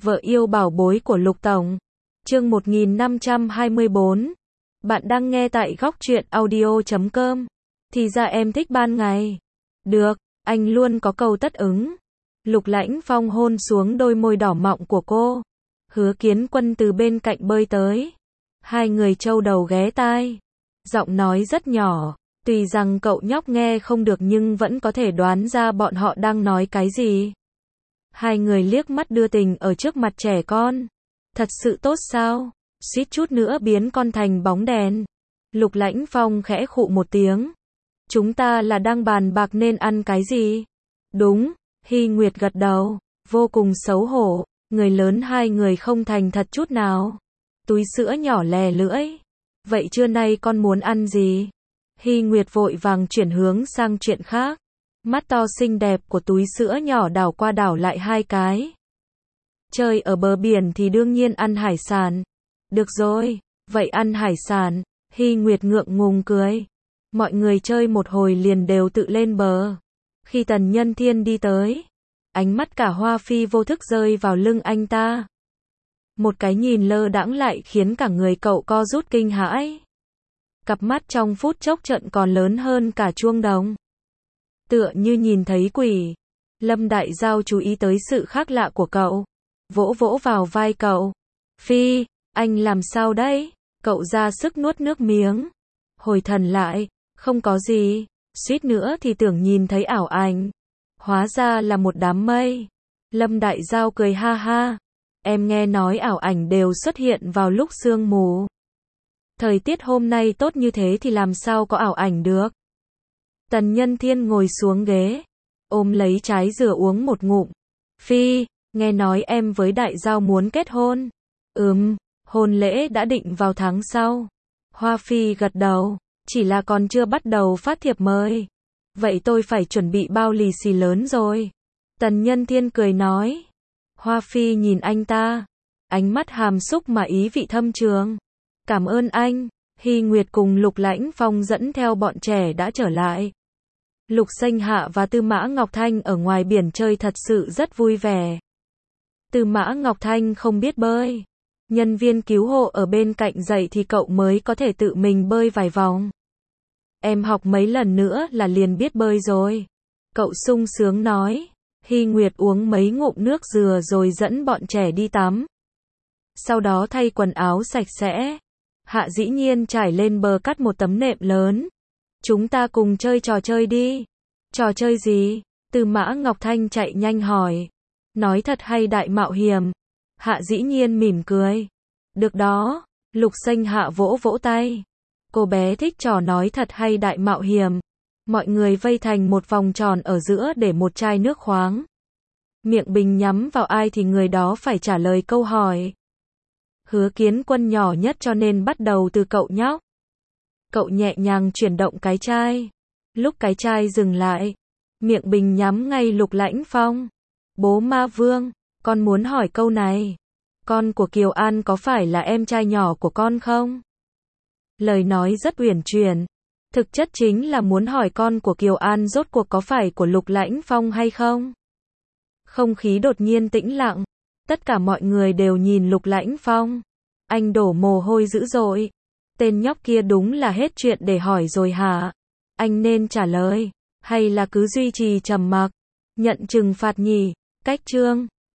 Vợ yêu bảo bối của Lục Tổng. Chương 1524. Bạn đang nghe tại góc truyện audio.com. Thì ra em thích ban ngày. Được, anh luôn có câu tất ứng. Lục Lãnh Phong hôn xuống đôi môi đỏ mọng của cô. Hứa Kiến Quân từ bên cạnh bơi tới. Hai người trâu đầu ghé tai. Giọng nói rất nhỏ. Tuy rằng cậu nhóc nghe không được nhưng vẫn có thể đoán ra bọn họ đang nói cái gì. Hai người liếc mắt đưa tình ở trước mặt trẻ con. Thật sự tốt sao? Suýt chút nữa biến con thành bóng đèn. Lục Lãnh Phong khẽ khụ một tiếng. Chúng ta là đang bàn bạc nên ăn cái gì? Đúng, Hy Nguyệt gật đầu. Vô cùng xấu hổ. Người lớn hai người không thành thật chút nào. Túi sữa nhỏ lè lưỡi. Vậy trưa nay con muốn ăn gì? Hy Nguyệt vội vàng chuyển hướng sang chuyện khác. Mắt to xinh đẹp của túi sữa nhỏ đảo qua đảo lại hai cái. Chơi ở bờ biển thì đương nhiên ăn hải sản. Được rồi, vậy ăn hải sản. Hy Nguyệt ngượng ngùng cười. Mọi người chơi một hồi liền đều tự lên bờ. Khi Tần Nhân Thiên đi tới, ánh mắt cả Hoa Phi vô thức rơi vào lưng anh ta. Một cái nhìn lơ đãng lại khiến cả người cậu co rút kinh hãi. Cặp mắt trong phút chốc trợn còn lớn hơn cả chuông đồng. Tựa như nhìn thấy quỷ. Lâm Đại Giao chú ý tới sự khác lạ của cậu. Vỗ vỗ vào vai cậu. Phi, anh làm sao đấy? Cậu ra sức nuốt nước miếng. Hồi thần lại, không có gì. Suýt nữa thì tưởng nhìn thấy ảo ảnh. Hóa ra là một đám mây. Lâm Đại Giao cười ha ha. Em nghe nói ảo ảnh đều xuất hiện vào lúc sương mù. Thời tiết hôm nay tốt như thế thì làm sao có ảo ảnh được? Tần Nhân Thiên ngồi xuống ghế, ôm lấy trái dừa uống một ngụm. Phi, nghe nói em với Đại Giao muốn kết hôn. Hôn lễ đã định vào tháng sau. Hoa Phi gật đầu, chỉ là còn chưa bắt đầu phát thiệp mời. Vậy tôi phải chuẩn bị bao lì xì lớn rồi. Tần Nhân Thiên cười nói. Hoa Phi nhìn anh ta, ánh mắt hàm xúc mà ý vị thâm trường. Cảm ơn anh. Hy Nguyệt cùng Lục Lãnh Phong dẫn theo bọn trẻ đã trở lại. Lục Xanh Hạ và Tư Mã Ngọc Thanh ở ngoài biển chơi thật sự rất vui vẻ. Tư Mã Ngọc Thanh không biết bơi. Nhân viên cứu hộ ở bên cạnh dạy thì cậu mới có thể tự mình bơi vài vòng. Em học mấy lần nữa là liền biết bơi rồi. Cậu sung sướng nói. Hy Nguyệt uống mấy ngụm nước dừa rồi dẫn bọn trẻ đi tắm. Sau đó thay quần áo sạch sẽ. Hạ Dĩ Nhiên trải lên bờ cắt một tấm nệm lớn. Chúng ta cùng chơi trò chơi đi. Trò chơi gì? Tư Mã Ngọc Thanh chạy nhanh hỏi. Nói thật hay đại mạo hiểm? Hạ Dĩ Nhiên mỉm cười. Được đó. Lục Xanh Hạ vỗ vỗ tay. Cô bé thích trò nói thật hay đại mạo hiểm. Mọi người vây thành một vòng tròn ở giữa để một chai nước khoáng. Miệng bình nhắm vào ai thì người đó phải trả lời câu hỏi. Hứa Kiến Quân nhỏ nhất cho nên bắt đầu từ cậu nhóc. Cậu nhẹ nhàng chuyển động cái chai. Lúc cái chai dừng lại, miệng bình nhắm ngay Lục Lãnh Phong. Bố Ma Vương, con muốn hỏi câu này. Con của Kiều An có phải là em trai nhỏ của con không? Lời nói rất uyển chuyển. Thực chất chính là muốn hỏi con của Kiều An rốt cuộc có phải của Lục Lãnh Phong hay không? Không khí đột nhiên tĩnh lặng. Tất cả mọi người đều nhìn Lục Lãnh Phong. Anh đổ mồ hôi dữ dội. Tên nhóc kia đúng là hết chuyện để hỏi rồi hả? Anh nên trả lời, hay là cứ duy trì trầm mặc? Nhận trừng phạt nhỉ? Cách chương